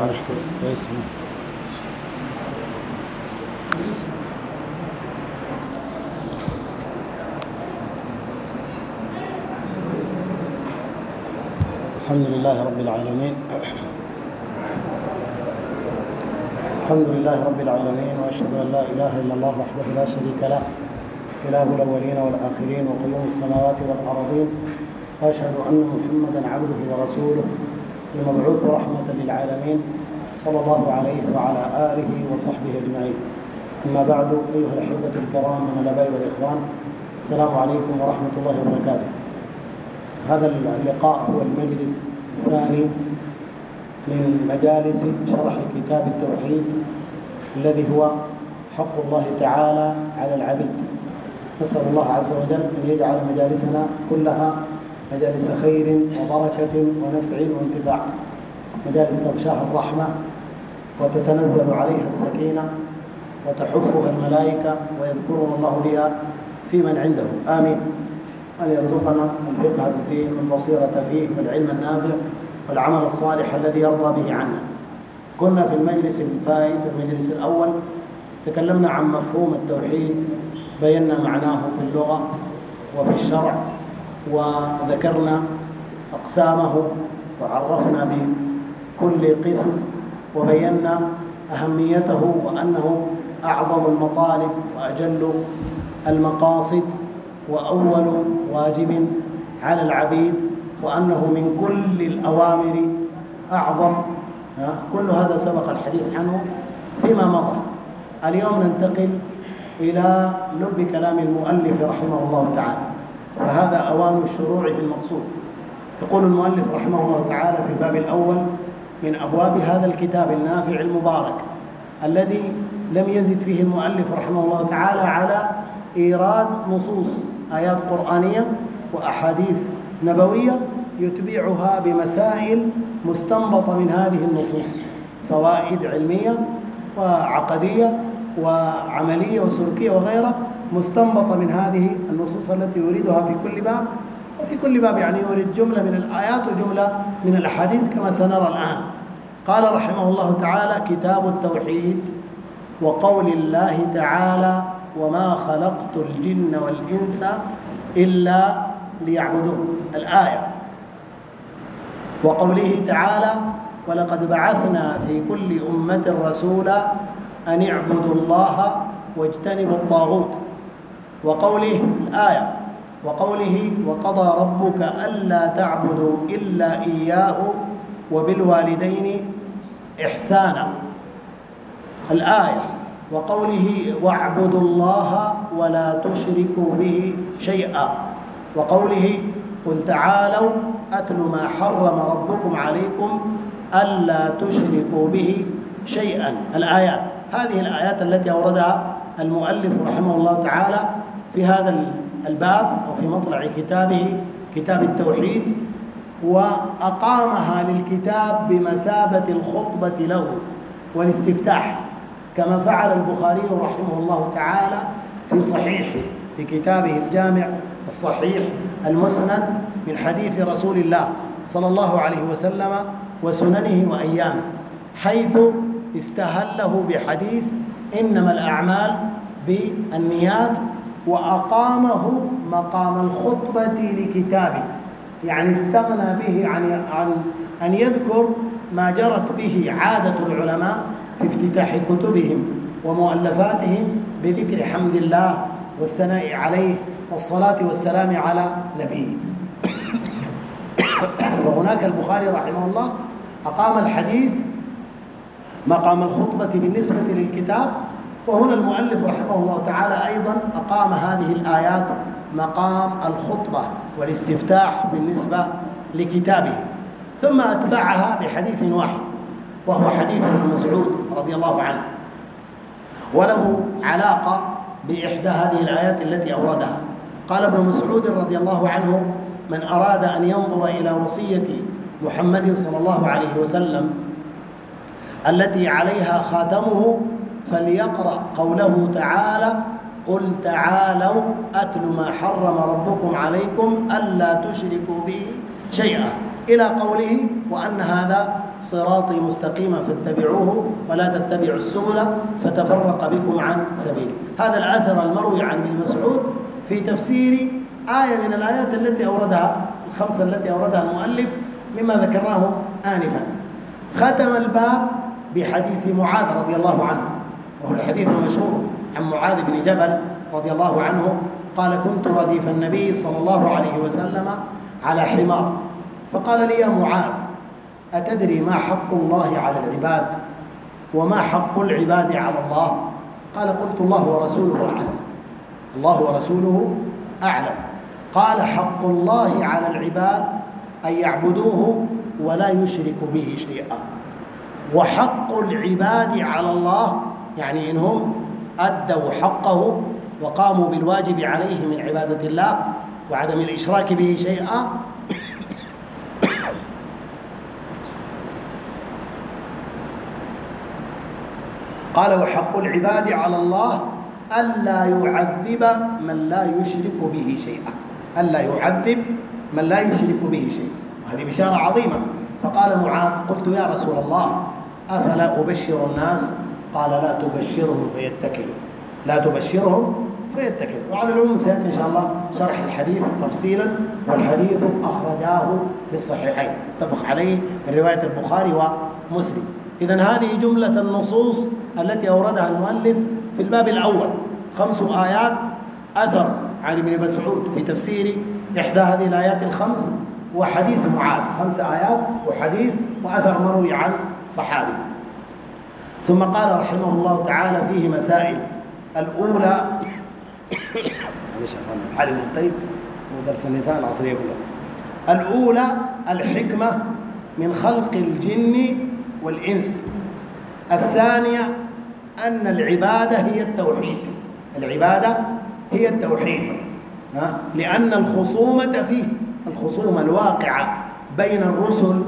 عرفته كويس. الحمد لله رب العالمين. الحمد لله رب العالمين، وأشهد أن لا إله إلا الله وحده لا شريك له، إله الأولين والآخرين وقيوم السماوات والأرضين، وأشهد أن محمدا عبده ورسوله المبعوث رحمة للعالمين، صلى الله عليه وعلى آله وصحبه أجمعين. أما بعد، أيها الأحبة الكرام من الآباء والإخوان، السلام عليكم ورحمة الله وبركاته. هذا اللقاء هو المجلس الثاني من مجالس شرح كتاب التوحيد الذي هو حق الله تعالى على العبيد. نسأل الله عز وجل أن يجعل مجالسنا كلها مجالس خير وبركة ونفع وانتفاع، مجالس تغشاها الرحمة وتتنزل عليها السكينة وتحفها الملائكة ويذكرنا الله بها في من عنده. آمين. أن يرزقنا الفقه في الدين والبصيرة فيه والعلم النافع والعمل الصالح الذي يرضى به عنا. كنا في المجلس الفائت المجلس الأول تكلمنا عن مفهوم التوحيد، بينا معناه في اللغة وفي الشرع، وذكرنا أقسامه وعرفنا بكل قسم وبينا أهميته وأنه أعظم المطالب وأجل المقاصد وأول واجب على العبيد، وأنه من كل الأوامر أعظم. كل هذا سبق الحديث عنه فيما مضى. اليوم ننتقل إلى لب كلام المؤلف رحمه الله تعالى، فهذا أوان الشروع في المقصود. يقول المؤلف رحمه الله تعالى في الباب الأول من أبواب هذا الكتاب النافع المبارك الذي لم يزد فيه المؤلف رحمه الله تعالى على إيراد نصوص آيات قرآنية وأحاديث نبوية يتبعها بمسائل مستنبطة من هذه النصوص، فوائد علمية وعقدية وعملية وسلوكية وغيرها مستنبطة من هذه النصوص التي يريدها في كل باب. وفي كل باب يعني يريد جملة من الآيات وجملة من الأحاديث كما سنرى الآن. قال رحمه الله تعالى: كتاب التوحيد، وقول الله تعالى: وما خلقت الجن والإنس إلا ليعبدون. الآية. وقوله تعالى: ولقد بعثنا في كل أمة رسولا أن اعبدوا الله واجتنبوا الطاغوت. وقوله الآية. وقوله: وقضى ربك ألا تعبدوا إلا إياه وبالوالدين إحسانا. الآية. وقوله: واعبدوا الله ولا تشركوا به شيئا. وقوله: قل تعالوا أتل ما حرم ربكم عليكم ألا تشركوا به شيئا. الآيات. هذه الآيات التي أوردها المؤلف رحمه الله تعالى في هذا الباب وفي مطلع كتابه كتاب التوحيد، وأقامها للكتاب بمثابة الخطبة له والاستفتاح، كما فعل البخاري رحمه الله تعالى في صحيحه في كتابه الجامع الصحيح المسند من حديث رسول الله صلى الله عليه وسلم وسننه وأيامه، حيث استهله بحديث إنما الأعمال بالنيات، وأقامه مقام الخطبة لكتابه، يعني استغنى به عن أن يذكر ما جرت به عادة العلماء في افتتاح كتبهم ومؤلفاتهم بذكر حمد الله والثناء عليه والصلاة والسلام على نبيه. وهناك البخاري رحمه الله أقام الحديث مقام الخطبة بالنسبة للكتاب، وهنا المؤلف رحمه الله تعالى أيضا أقام هذه الآيات مقام الخطبة والاستفتاح بالنسبة لكتابه، ثم أتبعها بحديث واحد وهو حديث ابن مسعود رضي الله عنه، وله علاقة بإحدى هذه الآيات التي أوردها. قال ابن مسعود رضي الله عنه: من أراد أن ينظر إلى وصية محمد صلى الله عليه وسلم التي عليها خاتمه فليقرأ قوله تعالى: قل تعالوا أتل ما حرم ربكم عليكم ألا تشركوا به شيئا. إلى قوله وأن هذا صراطي مستقيما فاتبعوه ولا تتبعوا السبل فتفرق بكم عن سبيله. هذا الأثر المروي عن ابن مسعود في تفسير آية من الآيات التي أوردها الخمسة التي أوردها المؤلف مما ذكرناه آنفا. ختم الباب بحديث معاذ رضي الله عنه، وهو الحديث المشهور عن معاذ بن جبل رضي الله عنه قال: كنت رديف النبي صلى الله عليه وسلم على حمار، فقال لي: يا معاذ، أتدري ما حق الله على العباد وما حق العباد على الله؟ قال: قلت: الله ورسوله أعلم. الله ورسوله أعلم. قال: حق الله على العباد أن يعبدوه ولا يشركوا به شيئا، وحق العباد على الله يعني إنهم أدوا حقه وقاموا بالواجب عليه من عبادة الله وعدم الإشراك به شيئا، قال: وحق العباد على الله ألا يعذب من لا يشرك به شيئا، ألا يعذب من لا يشرك به شيئا. وهذه بشارة عظيمة. فقال معاذ: قلت: يا رسول الله، أفلا أبشر الناس؟ قال: لا تبشرهم فيتكلوا، لا تبشرهم فيتكلوا. وعلى العموم سيأتي إن شاء الله شرح الحديث تفصيلا، والحديث أخرجاه في الصحيحين اتفق عليه من رواية البخاري ومسلم. إذن هذه جملة النصوص التي أوردها المؤلف في الباب الأول، 5 آيات أثر عن ابن مسعود في تفسير إحدى هذه الآيات ال5، وحديث معاذ، 5 آيات وحديث وأثر مروي عن صحابي. ثم قال رحمه الله تعالى فيه مسائل. الأولى حالي طيب ودرس النساء العصرية كلها. الأولى الحكمة من خلق الجن والإنس. الثانية أن العبادة هي التوحيد، العبادة هي التوحيد، لأن الخصومة فيه، الخصومة الواقعة بين الرسل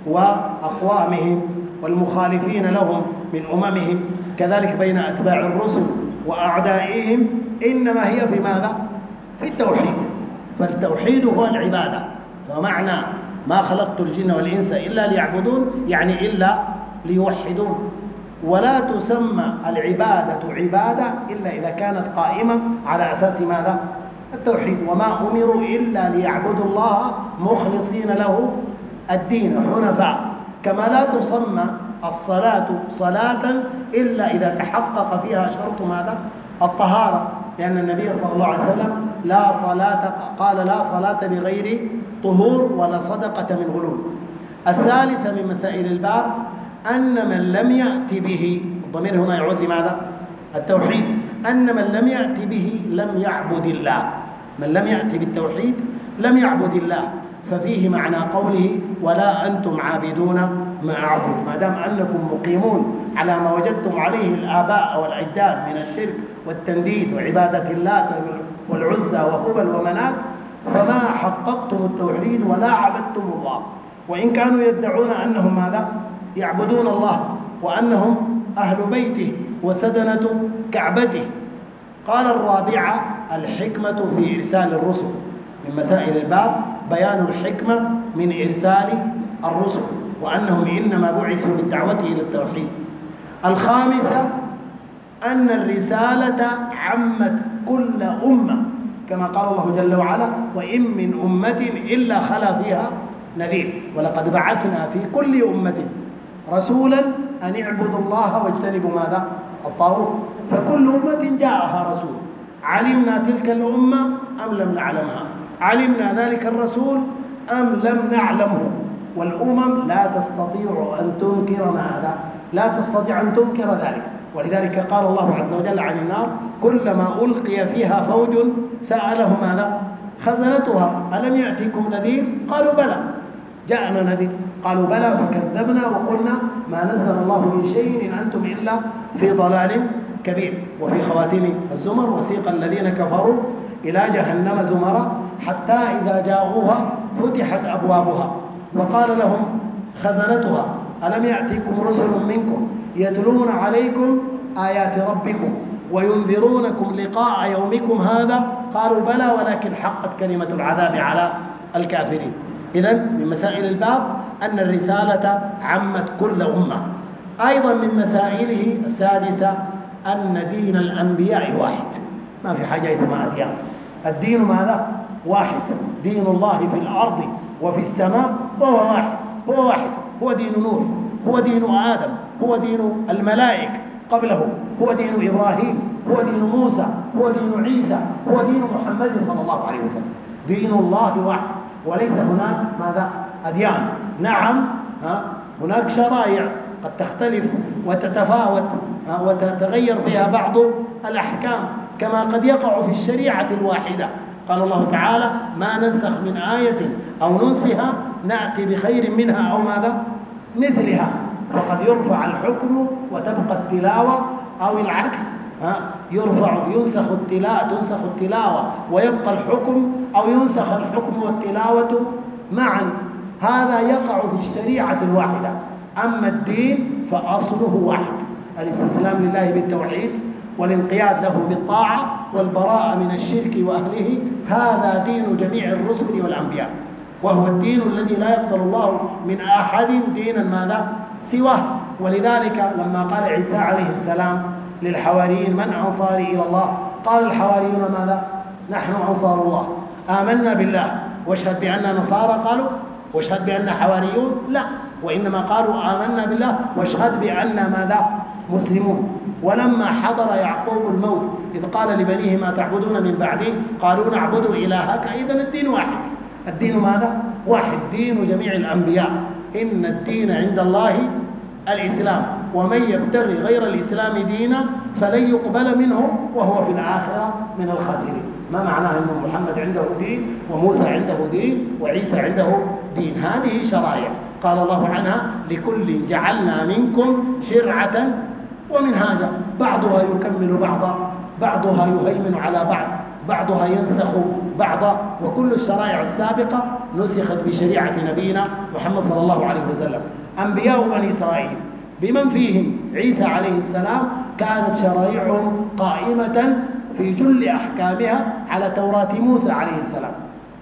وأقوامهم والمخالفين لهم من أممهم، كذلك بين أتباع الرسل وأعدائهم، إنما هي في ماذا؟ في التوحيد. فالتوحيد هو العبادة. ومعنى ما خلقت الجن والإنس إلا ليعبدون يعني إلا ليوحدون. ولا تسمى العبادة عبادة إلا إذا كانت قائمة على أساس ماذا؟ التوحيد. وما أمروا إلا ليعبدوا الله مخلصين له الدين حنفاء. كما لا تسمى الصلاة صلاة إلا إذا تحقق فيها شرط ماذا؟ الطهارة، لأن النبي صلى الله عليه وسلم لا صلاة، قال: لا صلاة بغير طهور ولا صدقة من غلول. الثالثة من مسائل الباب أن من لم يأتي به، الضمير هنا يعود لماذا؟ التوحيد. أن من لم يأتي به لم يعبد الله، من لم يأتي بالتوحيد لم يعبد الله. ففيه معنى قوله: ولا أنتم عابدون ما أعبد. ما دام أنكم مقيمون على ما وجدتم عليه الآباء والأجداد من الشرك والتنديد وعبادة اللات والعزى وهبل ومنات، فما حققتم التوحيد ولا عبدتم الله. وإن كانوا يدعون أنهم ماذا؟ يعبدون الله وأنهم أهل بيته وسدنة كعبته. قال الرابعة الحكمة في إرسال الرسل. من مسائل الباب بيان الحكمة من إرسال الرسل، وأنهم إنما بعثوا بالدعوة إلى التوحيد. الخامسة أن الرسالة عمت كل أمة، كما قال الله جل وعلا: وإن من أمة إلا خلا فيها نذير، ولقد بعثنا في كل أمة رسولا أن اعبدوا الله واجتنبوا ماذا؟ الطاغوت. فكل أمة جاءها رسول. علمنا تلك الأمة أم لم نعلمها؟ علمنا ذلك الرسول أم لم نعلمه؟ والأمم لا تستطيع أن تنكر ماذا؟ لا تستطيع أن تنكر ذلك. ولذلك قال الله عز وجل عن النار: كلما ألقي فيها فوج سألهم ماذا؟ خزنتها ألم يأتيكم نذير؟ قالوا بلى جاءنا نذير. قالوا بلى فكذبنا وقلنا ما نزل الله من شيء إن أنتم إلا في ضلال كبير. وفي خواتيم الزمر: وسيق الذين كفروا إلى جهنم زمرا حتى إذا جاءوها فتحت أبوابها وقال لهم خزنتها ألم يأتيكم رسل منكم يتلون عليكم آيات ربكم وينذرونكم لقاء يومكم هذا؟ قالوا بلى ولكن حقت كلمة العذاب على الكافرين. إذن من مسائل الباب أن الرسالة عمت كل أمة. أيضا من مسائله السادسة أن دين الأنبياء واحد، ما في حاجة اسمها أديان. الدين ماذا؟ واحد. دين الله في الأرض وفي السماء وهو واحد، هو واحد، هو دين نوح، هو دين آدم، هو دين الملائكة قبله، هو دين إبراهيم، هو دين موسى، هو دين عيسى، هو دين محمد صلى الله عليه وسلم. دين الله واحد وليس هناك ماذا؟ أديان. نعم هناك شرائع قد تختلف وتتفاوت وتتغير فيها بعض الأحكام كما قد يقع في الشريعة الواحدة. قال الله تعالى: ما ننسخ من آية أو ننسها نأتي بخير منها أو ماذا؟ مثلها. فقد يرفع الحكم وتبقى التلاوة، أو العكس، تنسخ التلاوة ويبقى الحكم، أو ينسخ الحكم والتلاوة معا. هذا يقع في الشريعة الواحدة. أما الدين فأصله واحد: الاستسلام لله بالتوحيد، والانقياد له بالطاعة، والبراءة من الشرك وأهله. هذا دين جميع الرسل والأنبياء، وهو الدين الذي لا يقبل الله من أحد دينا ماذا؟ سواه. ولذلك لما قال عيسى عليه السلام للحواريين: من أنصاري إلى الله؟ قال الحواريون ماذا؟ نحن أنصار الله، آمنا بالله واشهد بأننا نصارى. قالوا واشهد بأننا حواريون؟ لا، وإنما قالوا آمنا بالله واشهد بأننا ماذا؟ مسلمون. ولما حضر يعقوب الموت إذ قال لبنيه: ما تعبدون من بعدي؟ قالوا نعبد إلهك. إذن الدين واحد. الدين ماذا؟ واحد، دين جميع الأنبياء. إن الدين عند الله الإسلام، ومن يبتغي غير الإسلام دينا فلن يقبل منه وهو في الآخرة من الخاسرين. ما معناه أن محمد عنده دين وموسى عنده دين وعيسى عنده دين؟ هذه شرائع قال الله عنها: لكل جعلنا منكم شرعة ومنهاجا، بعضها يكمل بعضا، بعضها يهيمن على بعض، بعضها ينسخ بعضا. وكل الشرائع السابقة نسخت بشريعة نبينا محمد صلى الله عليه وسلم. أنبياء بني إسرائيل بمن فيهم عيسى عليه السلام كانت شرائعهم قائمة في جل أحكامها على توراة موسى عليه السلام.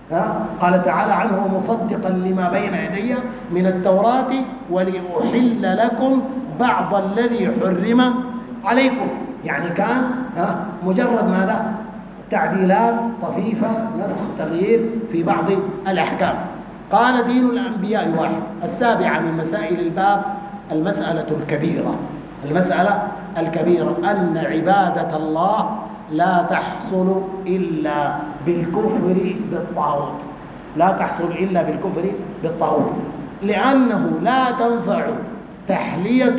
قال تعالى عنه: مصدقا لما بين يدي من التوراة ولأحل لكم بعض الذي حرم عليكم. يعني كان مجرد ماذا؟ تعديلات طفيفة، نسخ، تغيير في بعض الأحكام. قال: دين الأنبياء واحد. السابعة من مسائل الباب المسألة الكبيرة، المسألة الكبيرة أن عبادة الله لا تحصل إلا بالكفر بالطاغوت، لا تحصل إلا بالكفر بالطاغوت، لأنه لا تنفع تحلية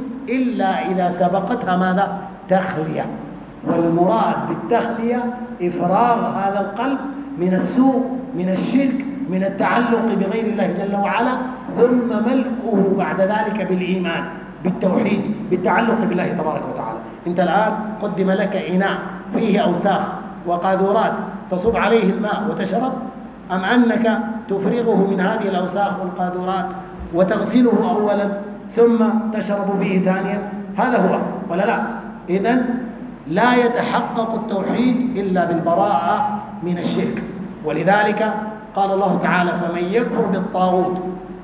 إلا إذا سبقتها ماذا؟ تخلية. والمراد بالتخلية إفراغ هذا القلب من السوء، من الشرك، من التعلق بغير الله جل وعلا، ثم ملؤه بعد ذلك بالإيمان، بالتوحيد، بالتعلق بالله تبارك وتعالى. أنت الآن قدم لك إناء فيه أوساخ وقاذورات تصب عليه الماء وتشرب، أم أنك تفرغه من هذه الأوساخ والقاذورات وتغسله أولا ثم تشرب فيه ثانيا؟ هذا هو ولا لا؟ إذن لا يتحقق التوحيد إلا بالبراءة من الشرك. ولذلك قال الله تعالى: فمن يكفر بالطاغوت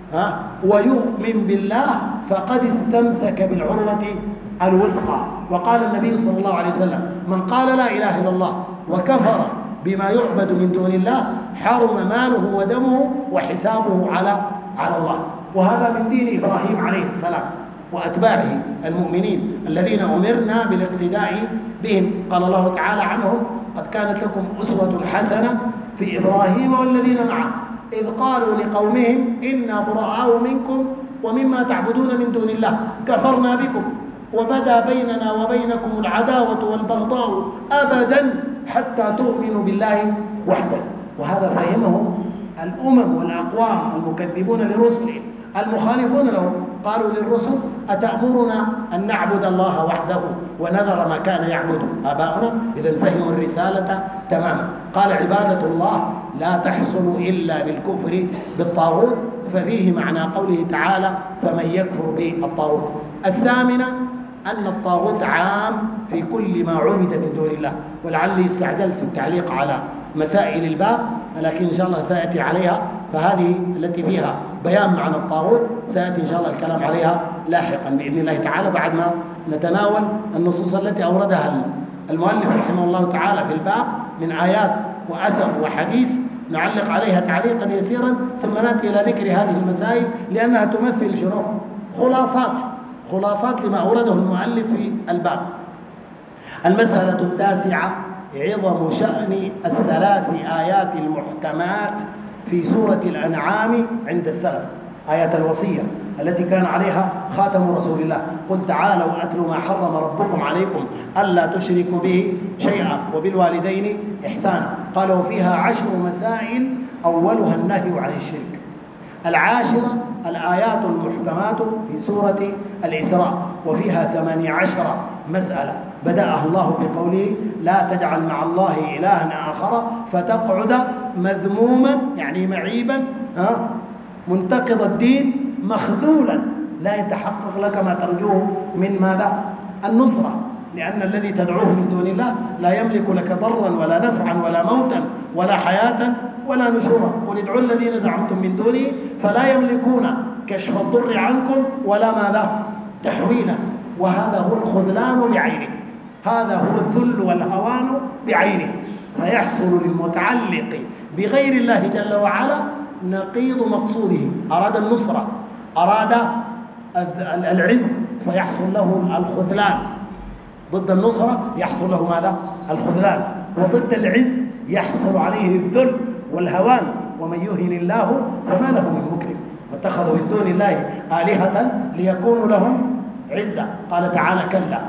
ويؤمن بالله فقد استمسك بالعروة الوثقى. وقال النبي صلى الله عليه وسلم: من قال لا إله إلا الله وكفر بما يعبد من دون الله حرم ماله ودمه وحسابه على الله. وهذا من دين إبراهيم عليه السلام وأتباعه المؤمنين الذين أمرنا بالاقتداء بهم. قال الله تعالى عنهم: قد كانت لكم أسوة حسنة في إبراهيم والذين معه إذ قالوا لقومهم إنا براء منكم ومما تعبدون من دون الله كفرنا بكم وبدا بيننا وبينكم العداوة والبغضاء أبدا حتى تؤمنوا بالله وحده. وهذا فهمه الأمم والأقوام المكذبون لرسلهم المخالفون لهم. قالوا للرسل: أتأمرنا أن نعبد الله وحده ونذر ما كان يعبد آباؤنا؟ إذا فهموا الرسالة تماما. قال: عبادة الله لا تحصل إلا بالكفر بالطاغوت، ففيه معنى قوله تعالى: فمن يكفر بالطاغوت. الثامنة أن الطاغوت عام في كل ما عبد من دون الله. ولعلي استعجلت التعليق على مسائل الباب، لكن إن شاء الله سأتي عليها فهذه التي فيها بيان معنى الطاغوت سيأتي إن شاء الله الكلام عليها لاحقا بإذن الله تعالى بعد ما نتناول النصوص التي أوردها المؤلف رحمه الله تعالى في الباب من آيات وأثر وحديث، نعلق عليها تعليقا يسيرا ثم نأتي إلى ذكر هذه المسائل لأنها تمثل شنو؟ خلاصات لما أورده المؤلف في الباب. المسألة التاسعة: عظم شأن الثلاث آيات المحكمات في سورة الأنعام عند السلف، آيات الوصية التي كان عليها خاتم رسول الله: قل تعالوا أتل ما حرم ربكم عليكم ألا تشركوا به شيئا وبالوالدين إحسانا. قالوا فيها 10 مسائل أولها النهي عن الشرك. العاشرة الآيات المحكمات في سورة الإسراء، وفيها 18 مسألة بدأها الله بقوله: لا تجعل مع الله إلها آخر فتقعد مذموما، يعني معيبا، منتقض الدين، مخذولا، لا يتحقق لك ما ترجوه من ماذا؟ النصرة، لأن الذي تدعوه من دون الله لا يملك لك ضرا ولا نفعا ولا موتا ولا حياة ولا نشورا. قل ادعوا الذين زعمتم من دونه فلا يملكون كشف الضر عنكم ولا ماذا؟ تحويلا. وهذا هو الخذلان بعينه، هذا هو الذل والهوان بعينه، فيحصل للمتعلق بغير الله جل وعلا نقيض مقصوده. أراد النصرة، أراد العز، فيحصل له الخذلان. ضد النصرة يحصل له ماذا؟ الخذلان. وضد العز يحصل عليه الذل والهوان. ومن يهن الله فما له من مكرم، واتخذوا من دون الله آلهة ليكونوا لهم عزة. قال تعالى: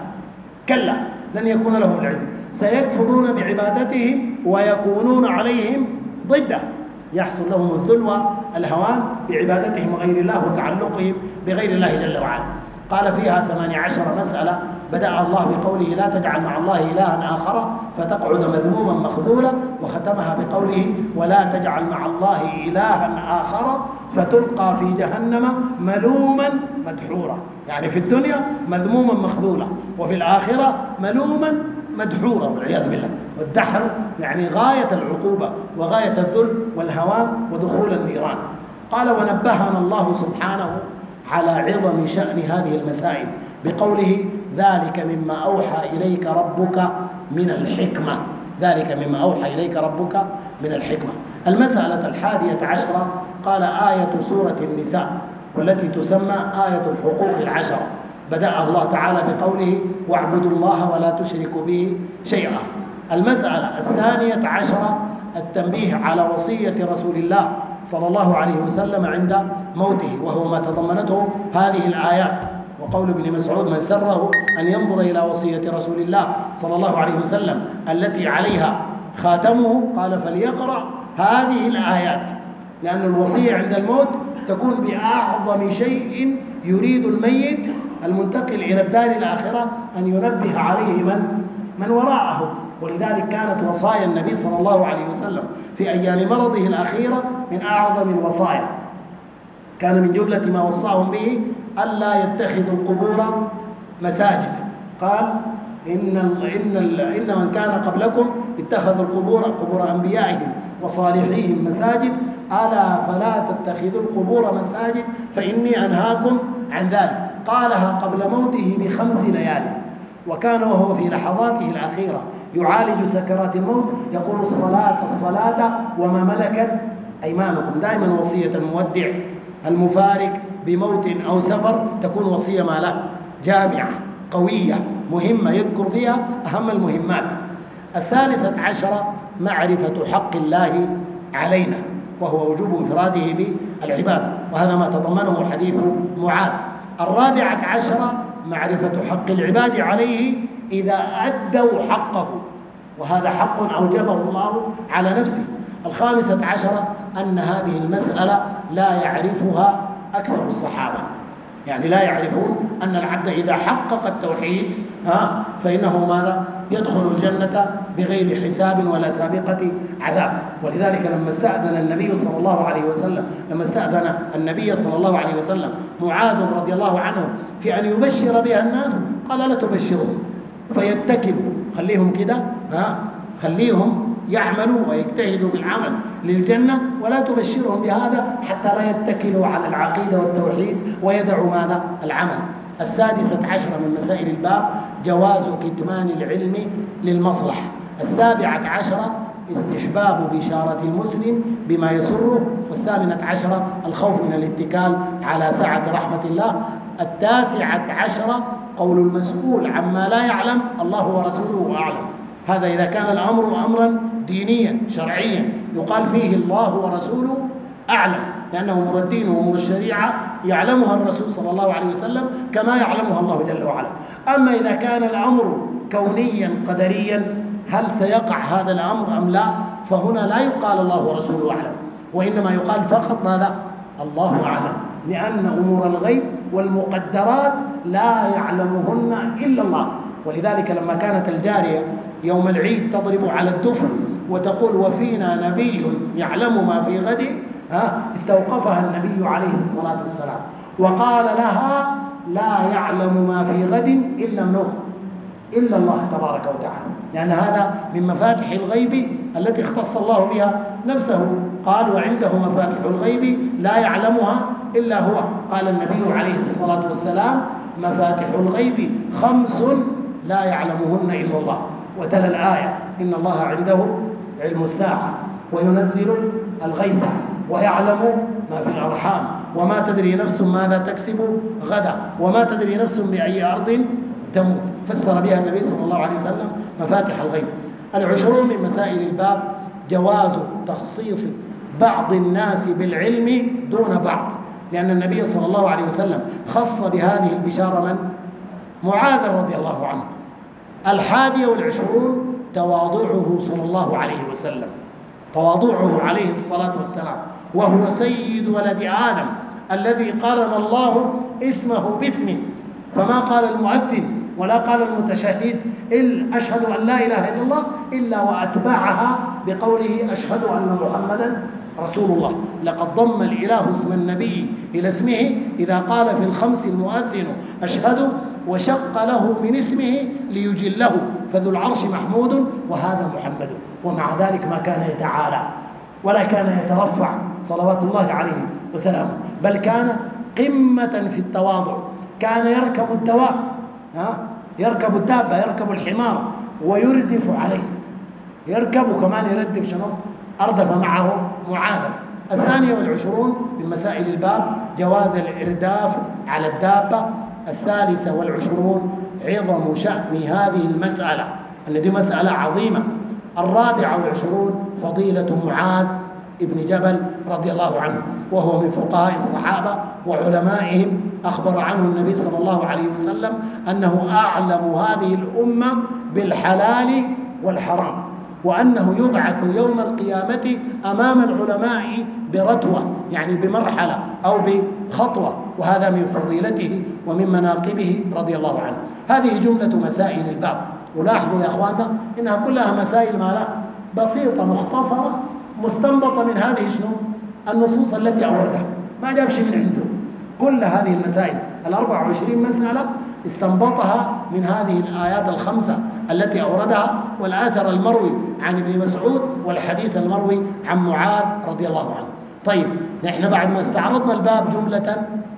كلا لن يكون لهم العزة، سيكفرون بعبادته ويكونون عليهم ضده. يحصل لهم الذل والهوان بعبادتهم غير الله وتعلقهم بغير الله جل وعلا. قال فيها 18 مسألة بدأ الله بقوله: لا تجعل مع الله إلها آخر فتقعد مذموما مخذولا، وختمها بقوله: ولا تجعل مع الله إلها آخر فتلقى في جهنم ملوما مدحورا. يعني في الدنيا مذموما مخذولا، وفي الآخرة ملوما مدحورا والعياذ بالله. والدحر يعني غاية العقوبة وغاية الذل والهوان ودخول النيران. قال: ونبهنا الله سبحانه على عظم شأن هذه المسائل بقوله: ذلك مما أوحى إليك ربك من الحكمة. ذلك مما أوحى إليك ربك من الحكمة. المسألة 11 قال: آية سورة النساء والتي تسمى آية الحقوق 10 بدأ الله تعالى بقوله: واعبدوا الله ولا تشركوا به شيئا. المسألة 12 التنبيه على وصية رسول الله صلى الله عليه وسلم عند موته، وهو ما تضمنته هذه الآيات. وقول ابن مسعود: من سره أن ينظر إلى وصية رسول الله صلى الله عليه وسلم التي عليها خاتمه، قال: فليقرأ هذه الآيات، لأن الوصية عند الموت تكون بأعظم شيء يريد الميت المنتقل إلى الدار الآخرة أن ينبه عليه من وراءه. ولذلك كانت وصايا النبي صلى الله عليه وسلم في أيام مرضه الأخيرة من أعظم الوصايا. كان من جملة ما وصاهم به ألا يتخذوا القبور مساجد. قال: إن من كان قبلكم اتخذوا قبور أنبيائهم وصالحيهم مساجد، ألا فلا تتخذوا القبور مساجد فإني أنهاكم عن ذلك. قالها قبل موته ب5 ليال، وكان وهو في لحظاته الأخيرة يعالج سكرات الموت يقول: الصلاة وما ملكت أيمانكم. دائما وصية المودع المفارق بموت أو سفر تكون وصية مالك جامعة قوية مهمة يذكر فيها أهم المهمات. 13 معرفة حق الله علينا، وهو وجوب إفراده بالعبادة، وهذا ما تضمنه حديث معاذ. 14 معرفة حق العباد عليه إذا أدوا حقه، وهذا حق أوجبه الله على نفسه. 15 أن هذه المسألة لا يعرفها أكثر الصحابة، يعني لا يعرفون أن العبد إذا حقق التوحيد فإنه ماذا؟ يدخل الجنة بغير حساب ولا سابقة عذاب. ولذلك لما استأذن النبي صلى الله عليه وسلم معاذ رضي الله عنه في أن يبشر بها الناس، قال: لا تبشروا فيتكلوا، خليهم كده، خليهم يعملوا ويجتهدوا بالعمل، للجنة، ولا تبشرهم بهذا حتى لا يتكلوا على العقيدة والتوحيد ويدعوا ماذا؟ العمل. 16 من مسائل الباب جواز كتمان العلم للمصلحة. 17 استحباب بشارة المسلم بما يسره. 18 الخوف من الاتكال على سعة رحمة الله. 19 قول المسؤول عما لا يعلم الله ورسوله أعلم. هذا إذا كان الأمر أمرا دينيا شرعيا يقال فيه الله ورسوله أعلم، لأنه أمور الدين وأمور الشريعة يعلمها الرسول صلى الله عليه وسلم كما يعلمها الله جل وعلا. أما إذا كان الأمر كونيا قدريا هل سيقع هذا الأمر أم لا، فهنا لا يقال الله ورسوله أعلم، وإنما يقال فقط ماذا؟ الله أعلم، لأن أمور الغيب والمقدرات لا يعلمهن إلا الله. ولذلك لما كانت الجارية يوم العيد تضرب على الدف وتقول وفينا نبي يعلم ما في غد، استوقفها النبي عليه الصلاة والسلام وقال لها لا يعلم ما في غد إلا الله تبارك وتعالى، لأن هذا من مفاتح الغيب التي اختص الله بها نفسه. قال وعنده مفاتح الغيب لا يعلمها إلا هو. قال النبي عليه الصلاة والسلام مفاتح الغيب 5 لا يعلمهن إلا الله، وتلا الآية إن الله عنده علم الساعة وينزل الغيث ويعلم ما في الأرحام وما تدري نفس ماذا تكسب غدا وما تدري نفس بأي أرض تموت. فسر بها النبي صلى الله عليه وسلم مفاتح الغيب. 20 من مسائل الباب جواز تخصيص بعض الناس بالعلم دون بعض، لأن النبي صلى الله عليه وسلم خص بهذه البشارة من؟ معاذ رضي الله عنه. 21 تواضعه صلى الله عليه وسلم، تواضعه عليه الصلاة والسلام، وهو سيد ولد آدم الذي قارن الله اسمه باسمه، فما قال المؤذن ولا قال المتشهد أشهد أن لا إله إلا الله إلا وأتبعها بقوله أشهد أن محمدا رسول الله. لقد ضم الإله اسم النبي إلى اسمه إذا قال في الخمس المؤذن أشهد وشق له من اسمه ليجله، فذو العرش محمود وهذا محمد. ومع ذلك ما كان يتعالى ولا كان يترفع صلوات الله عليه وسلامه، بل كان قمة في التواضع. كان يركب الدواب، يركب الدابة، يركب الحمار ويردف عليه، يركب كمان يردف شنو؟ أردف معه معاذا. 22 من مسائل الباب جواز الإرداف على الدابة. 23 عظم شأن هذه المسألة، التي مسألة عظيمة. 24 فضيلة معاذ ابن جبل رضي الله عنه، وهو من فقهاء الصحابة وعلمائهم. أخبر عنه النبي صلى الله عليه وسلم أنه أعلم هذه الأمة بالحلال والحرام، وأنه يبعث يوم القيامة أمام العلماء برتوة، يعني بمرحلة أو بخطوة، وهذا من فضيلته ومن مناقبه رضي الله عنه. هذه جملة مسائل الباب. ولاحظوا يا أخواننا إنها كلها مسائل بسيطة مختصرة مستنبطة من هذه شنو؟ النصوص التي أوردها، ما جاب شيء من عنده. كل هذه المسائل 24 مسألة استنبطها من هذه الآيات الخمسة التي أوردها، والآثر المروي عن ابن مسعود والحديث المروي عن معاذ رضي الله عنه. طيب، نحن بعد ما استعرضنا الباب جملة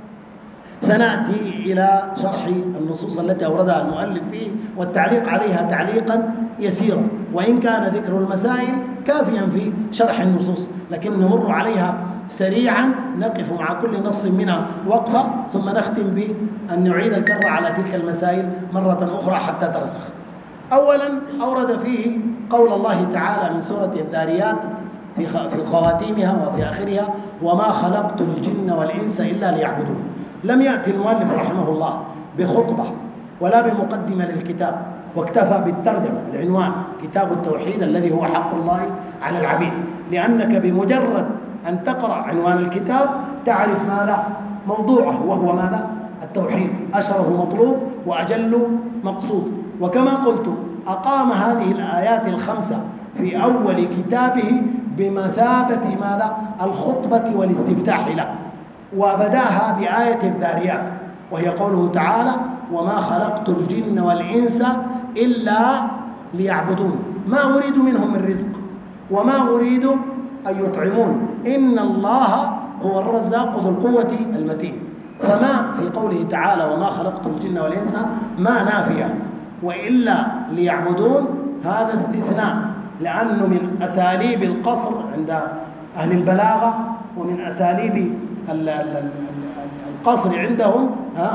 سنأتي إلى شرح النصوص التي أوردها المؤلف فيه والتعليق عليها تعليقا يسيرا، وإن كان ذكر المسائل كافيا في شرح النصوص، لكن نمر عليها سريعا، نقف مع كل نص منها وقفة، ثم نختم بأن نعيد الكرة على تلك المسائل مرة أخرى حتى ترسخ. أولا أورد فيه قول الله تعالى من سورة الذاريات في خواتيمها وفي آخرها: وما خلقت الجن والإنس إلا ليعبدون. لم يأتي المؤلف رحمه الله بخطبة ولا بمقدمة للكتاب، واكتفى بالترجمة العنوان كتاب التوحيد الذي هو حق الله على العبيد، لأنك بمجرد أن تقرأ عنوان الكتاب تعرف ماذا موضوعه، وهو ماذا؟ التوحيد، أشرف مطلوب وأجل مقصود. وكما قلت أقام هذه الآيات الخمسة في أول كتابه بمثابة ماذا؟ الخطبة والاستفتاح له، وبداها بآية الذاريات وهي قوله تعالى: وما خلقت الجن والإنس إلا ليعبدون، ما أريد منهم من رزق وما أريد أن يطعمون، إن الله هو الرزاق ذو القوة المتين. فما في قوله تعالى وما خلقت الجن والإنس ما نافية، وإلا ليعبدون هذا استثناء، لأنه من أساليب القصر عند أهل البلاغة ومن أساليب القصر عندهم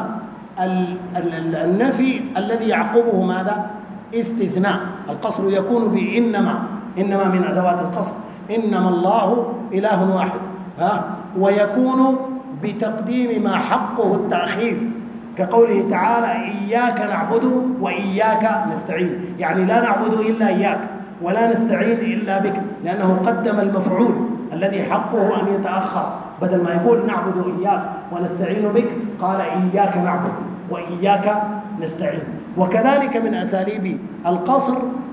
النفي الذي يعقبه ماذا؟ استثناء. القصر يكون إنما من أدوات القصر، إنما الله إله واحد، ويكون بتقديم ما حقه التأخير، كقوله تعالى إياك نعبد وإياك نستعين، يعني لا نعبد إلا إياك ولا نستعين إلا بك، لأنه قدم المفعول الذي حقه أن يتأخر، بدل ما يقول نعبد إياك ونستعين بك قال إياك نعبد وإياك نستعين. وكذلك من أساليب القصر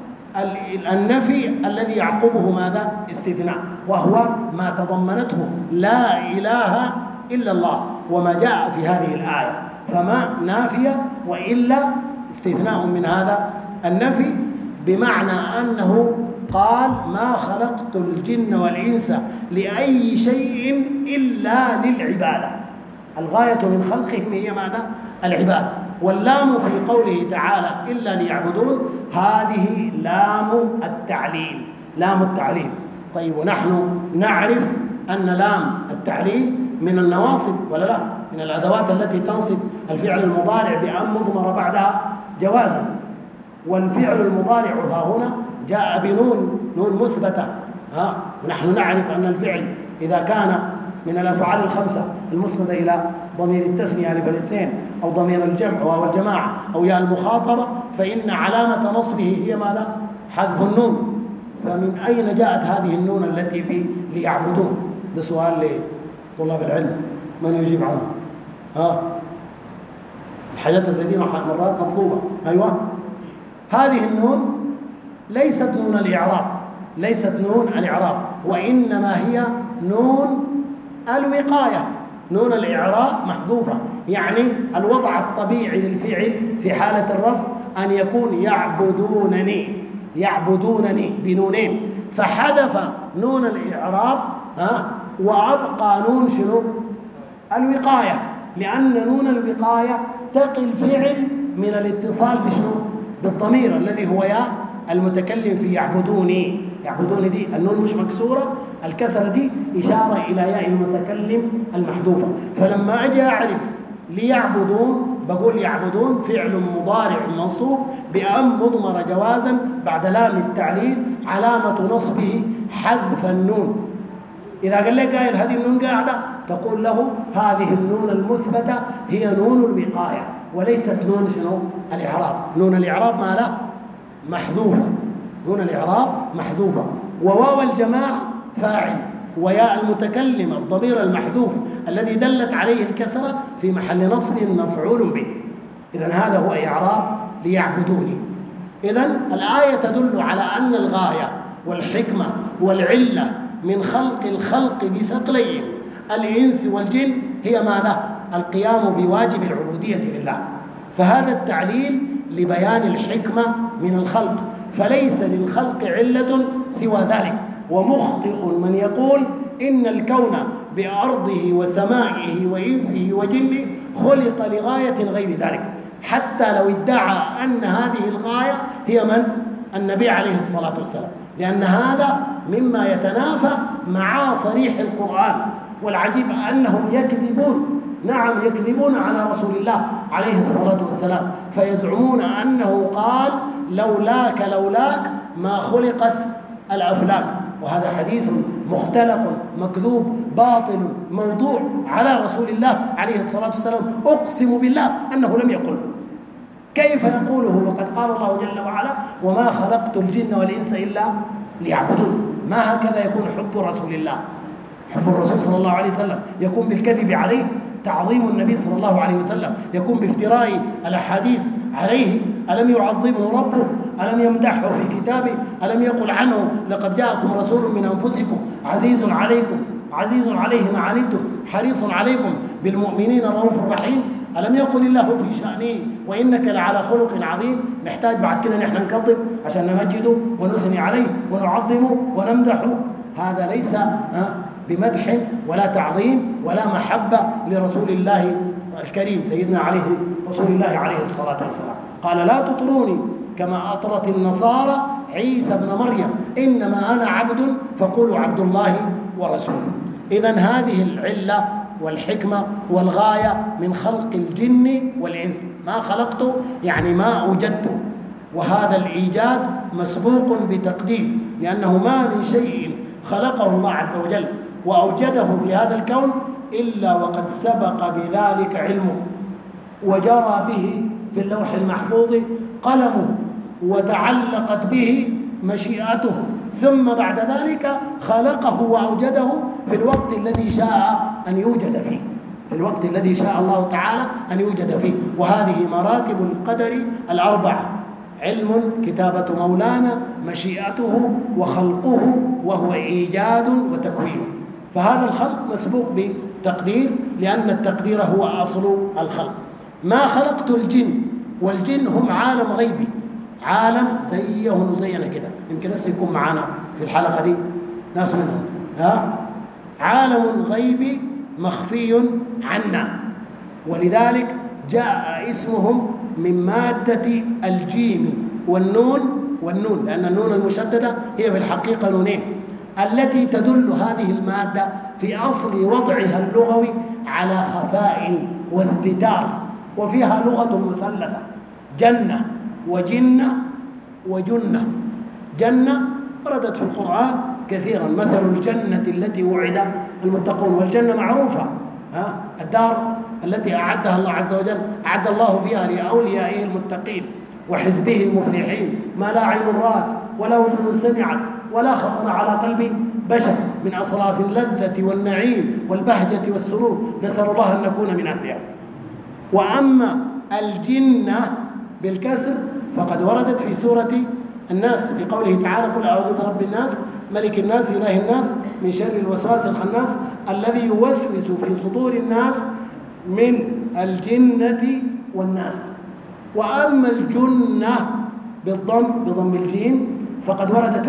النفي الذي يعقبه ماذا؟ استثناء، وهو ما تضمنته لا إله إلا الله وما جاء في هذه الآية، فما نافية وإلا استثناء من هذا النفي، بمعنى أنه قال ما خلقت الجن والإنس لأي شيء إلا للعبادة، الغاية من خلقهم هي ماذا؟ العبادة. واللام في قوله تعالى إلا ليعبدون هذه لام التعليل، لام التعليل. طيب، ونحن نعرف أن لام التعليل من النواصب ولا لا؟ من الأدوات التي تنصب الفعل المضارع بأن مضمر بعدها جوازا، والفعل المضارع ها هنا جاء بنون مثبتة، ونحن نعرف أن الفعل إذا كان من الأفعال الخمسة المسندة إلى ضمير التثنية ألف الاثنين أو ضمير الجمع أو الجماعة أو ياء المخاطبة، فإن علامة نصبه هي ماذا؟ حذف النون. فمن أين جاءت هذه النون التي في ليعبدون؟ ده سؤال لطلاب العلم، من يجيب عنه؟ الحاجات زي دي مرات مطلوبة. أيوة، هذه النون ليست نون الإعراب، ليست نون الإعراب، وإنما هي نون الوقاية. نون الإعراب محذوفة، يعني الوضع الطبيعي للفعل في حالة الرفع أن يكون يعبدونني بنونين، فحذف نون الإعراب وأبقى نون شنو؟ الوقاية، لأن نون الوقاية تقي الفعل من الاتصال بشنو؟ بالضمير الذي هو يا المتكلم في يعبدوني. يعبدوني دي النون مش مكسورة، الكسرة دي إشارة إلى ياء المتكلم المحذوفة. فلما أجي أعرف ليعبدون بقول يعبدون فعل مضارع منصوب بأن مضمر جوازا بعد لام التعليل، علامة نصبه حذف النون. إذا قال لك قائل هذه النون قاعدة، تقول له هذه النون المثبتة هي نون الوقاية وليست نون شنو؟ الإعراب. نون الإعراب ما لا محذوفة، نون الإعراب محذوفة، وواو الجماعة فاعل، وياء المتكلم الضمير المحذوف الذي دلت عليه الكسرة في محل نصب مفعول به. إذن هذا هو إعراب ليعبدوني. إذن الآية تدل على أن الغاية والحكمة والعلة من خلق الخلق بثقلين الإنس والجن هي ماذا؟ القيام بواجب العبودية لله. فهذا التعليل لبيان الحكمة من الخلق، فليس للخلق علة سوى ذلك. ومخطئ من يقول إن الكون بأرضه وسمائه وإنسه وجنه خلق لغاية غير ذلك، حتى لو ادعى أن هذه الغاية هي من؟ النبي عليه الصلاة والسلام، لأن هذا مما يتنافى مع صريح القرآن. والعجيب أنهم يكذبون، نعم يكذبون على رسول الله عليه الصلاة والسلام، فيزعمون أنه قال لولاك ما خلقت الأفلاك، وهذا حديث مختلق مكذوب باطل موضوع على رسول الله عليه الصلاة والسلام. أقسم بالله أنه لم يقل. كيف يقوله وقد قال الله جل وعلا وما خلقت الجن والإنس إلا ليعبدون؟ ما هكذا يكون حب رسول الله؟ حب الرسول صلى الله عليه وسلم يكون بالكذب عليه، تعظيم النبي صلى الله عليه وسلم يكون بافتراء الأحاديث عليه. ألم يعظمه ربه؟ ألم يمدحه في كتابه؟ ألم يقل عنه لقد جاءكم رسول من أنفسكم عزيز عليه ما عنتم حريص عليكم بالمؤمنين رؤوف رحيم؟ ألم يقل الله في شأنه وإنك لعلى خلق عظيم؟ محتاج بعد كده نحن نكذب عشان نمجده ونثني عليه ونعظمه ونمدحه؟ هذا ليس بمدح ولا تعظيم ولا محبة لرسول الله الكريم سيدنا رسول الله عليه الصلاة والسلام. قال لا تطروني كما أطرت النصارى عيسى بن مريم، إنما أنا عبد فقولوا عبد الله ورسوله. إذن هذه العلة والحكمة والغاية من خلق الجن والإنس. ما خلقته يعني ما أوجدته، وهذا الإيجاد مسبوق بتقدير، لأنه ما من شيء خلقه الله عز وجل وأوجده في هذا الكون إلا وقد سبق بذلك علمه وجرى به في اللوح المحفوظ قلمه وتعلقت به مشيئته، ثم بعد ذلك خلقه وأوجده في الوقت الذي شاء أن يوجد فيه، في الوقت الذي شاء الله تعالى أن يوجد فيه. وهذه مراتب القدر الأربعة: علم، كتابة مولانا، مشيئته، وخلقه وهو إيجاد وتكوين. فهذا الخلق مسبوق بتقدير، لأن التقدير هو أصل الخلق. ما خلقت الجن، والجن هم عالم غيبي، عالم زيهم وزينا كده، يمكن لسه يكون معنا في الحلقة دي ناس منهم، عالم غيبي مخفي عنا، ولذلك جاء اسمهم من مادة الجيم والنون، لأن النون المشددة هي بالحقيقة نونين، التي تدل هذه المادة في أصل وضعها اللغوي على خفاء واستتار، وفيها لغة مثلثة: جنة وجنة وجنة. جنة وردت في القرآن كثيرا: مثل الجنة التي وعد المتقون. والجنة معروفة، الدار التي أعدها الله عز وجل، أعد الله فيها لأوليائه المتقين وحزبه المفلحين ما لا عين رأت ولا أذن سمعت ولا خطر على قلب بشر، من أصراف اللذة والنعيم والبهجة والسرور، نسأل الله أن نكون من أهلها. وأما الجنة بالكسر فقد وردت في سورة الناس في قوله تعالى: قل أعوذ برب الناس ملك الناس إله الناس من شر الوسواس الخناس الذي يوسوس في صدور الناس من الجنة والناس. وأما الجنة بضم الجيم فقد وردت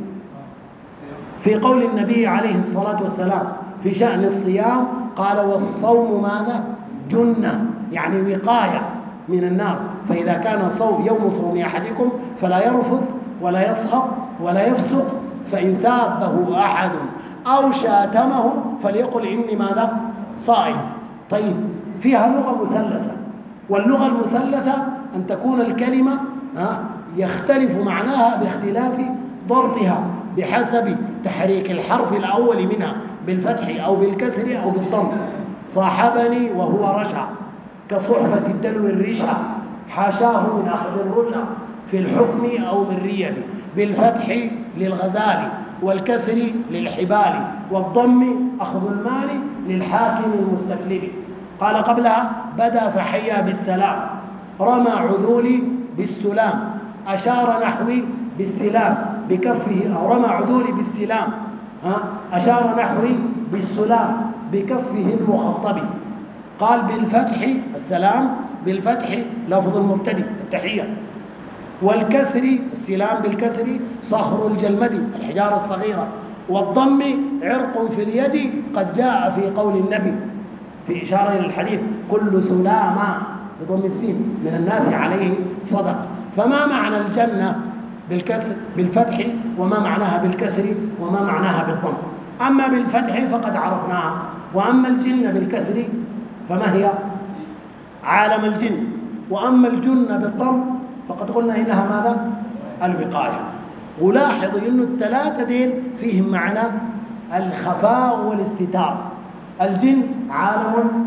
في قول النبي عليه الصلاة والسلام في شأن الصيام، قال: والصوم ماذا؟ جنة، يعني وقاية من النار. فإذا كان يوم صوم أحدكم فلا يرفث ولا يصخب ولا يفسق، فإن سابه أحد أو شاتمه فليقل إني ماذا؟ صائم. طيب، فيها لغة مثلثة، واللغة المثلثة أن تكون الكلمة يختلف معناها باختلاف ضبطها بحسب تحريك الحرف الأول منها بالفتح أو بالكسر أو بالضم. صاحبني وهو رشع كصحبة الدلو الرشع، حاشاه من أخذ الرشع في الحكم أو بالريب، بالفتح للغزال والكسر للحبال والضم أخذ المال للحاكم المستكلب. قال قبلها: بدأ فحيا بالسلام، رمى عذولي بالسلام، أشار نحوي بالسلام بكفه، أو رمى عذولي بالسلام، أشار نحوي بالسلام بكفه المخطب. قال بالفتح السلام، بالفتح لفظ المبتدئ التحية، والكسر السلام بالكسر صخر الجلمد الحجارة الصغيرة، والضم عرق في اليد قد جاء في قول النبي في إشارة إلى الحديث: كل سلامة بضم السين من الناس عليه صدق. فما معنى الجنة بالكسر بالفتح، وما معناها بالكسر، وما معناها بالضم؟ أما بالفتح فقد عرفناها، وأما الجن بالكسر فما هي؟ عالم الجن. وأما الجن بالضم فقد قلنا إنها ماذا؟ الوقاية. ولاحظ إنه الثلاثة دين فيهم معنى الخفاء والاستتار. الجن عالم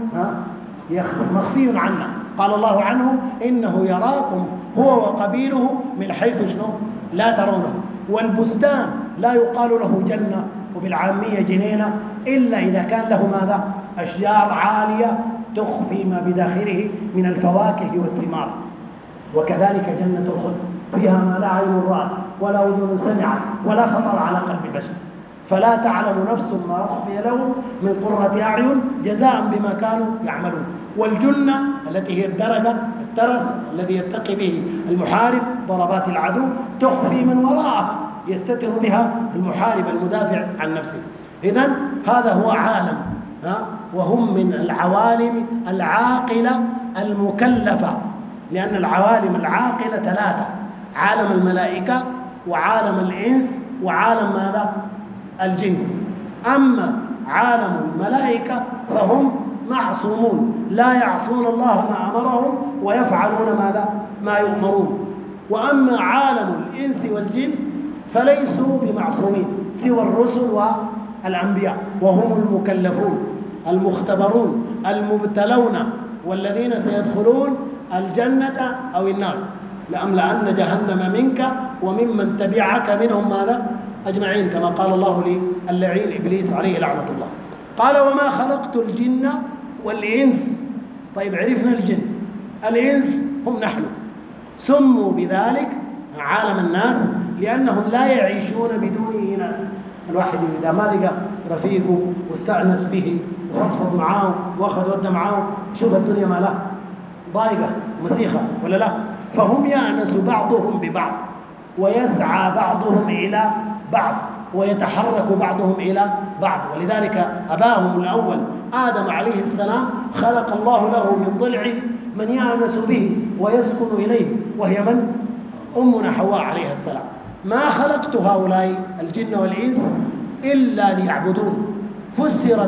مخفي عنا، قال الله عنه: إنه يراكم هو وقبيله من حيث لا ترونه. والبستان لا يقال له جنة وبالعامية جنينة إلا إذا كان له ماذا؟ أشجار عالية تخفي ما بداخله من الفواكه والثمار. وكذلك جنة الخلد فيها ما لا عين رأت ولا أذن سمعت ولا خطر على قلب بشر، فلا تعلم نفس ما أخفي لهم من قرة أعين جزاء بما كانوا يعملون. والجنة التي هي الدرجة الترس الذي يتقي به المحارب ضربات العدو تخفي من وراءها يستتر بها المحارب المدافع عن نفسه. إذن هذا هو عالم، وهم من العوالم العاقلة المكلفة، لأن العوالم العاقلة ثلاثة: عالم الملائكة وعالم الإنس وعالم ماذا؟ الجن. أما عالم الملائكة فهم معصومون لا يعصون الله ما أمرهم ويفعلون ماذا؟ ما يؤمرون. وأما عالم الإنس والجن فليسوا بمعصومين سوى الرسل والأنبياء، وهم المكلفون المختبرون المبتلون، والذين سيدخلون الجنة أو النار. لأملأن جهنم منك وممن تبعك منهم ماذا؟ أجمعين، كما قال الله للعين إبليس عليه لعنة الله. قال وما خلقت الجن والإنس. طيب عرفنا الجن، الإنس هم نحن، سموا بذلك عالم الناس لأنهم لا يعيشون بدون ناس. الواحد إذا ما لقى رفيقه واستأنس به وفضفض معاه واخذ ود معاه، شوف الدنيا ما لا ضايقة مسيخة ولا لا؟ فهم يأنس بعضهم ببعض، ويسعى بعضهم إلى بعض، ويتحرك بعضهم إلى بعض. ولذلك أباهم الأول آدم عليه السلام خلق الله له من ضلعه من يأنس به ويسكن إليه، وهي من؟ أمنا حواء عليه السلام. ما خلقت هؤلاء الجن والإنس إلا ليعبدون، فسرت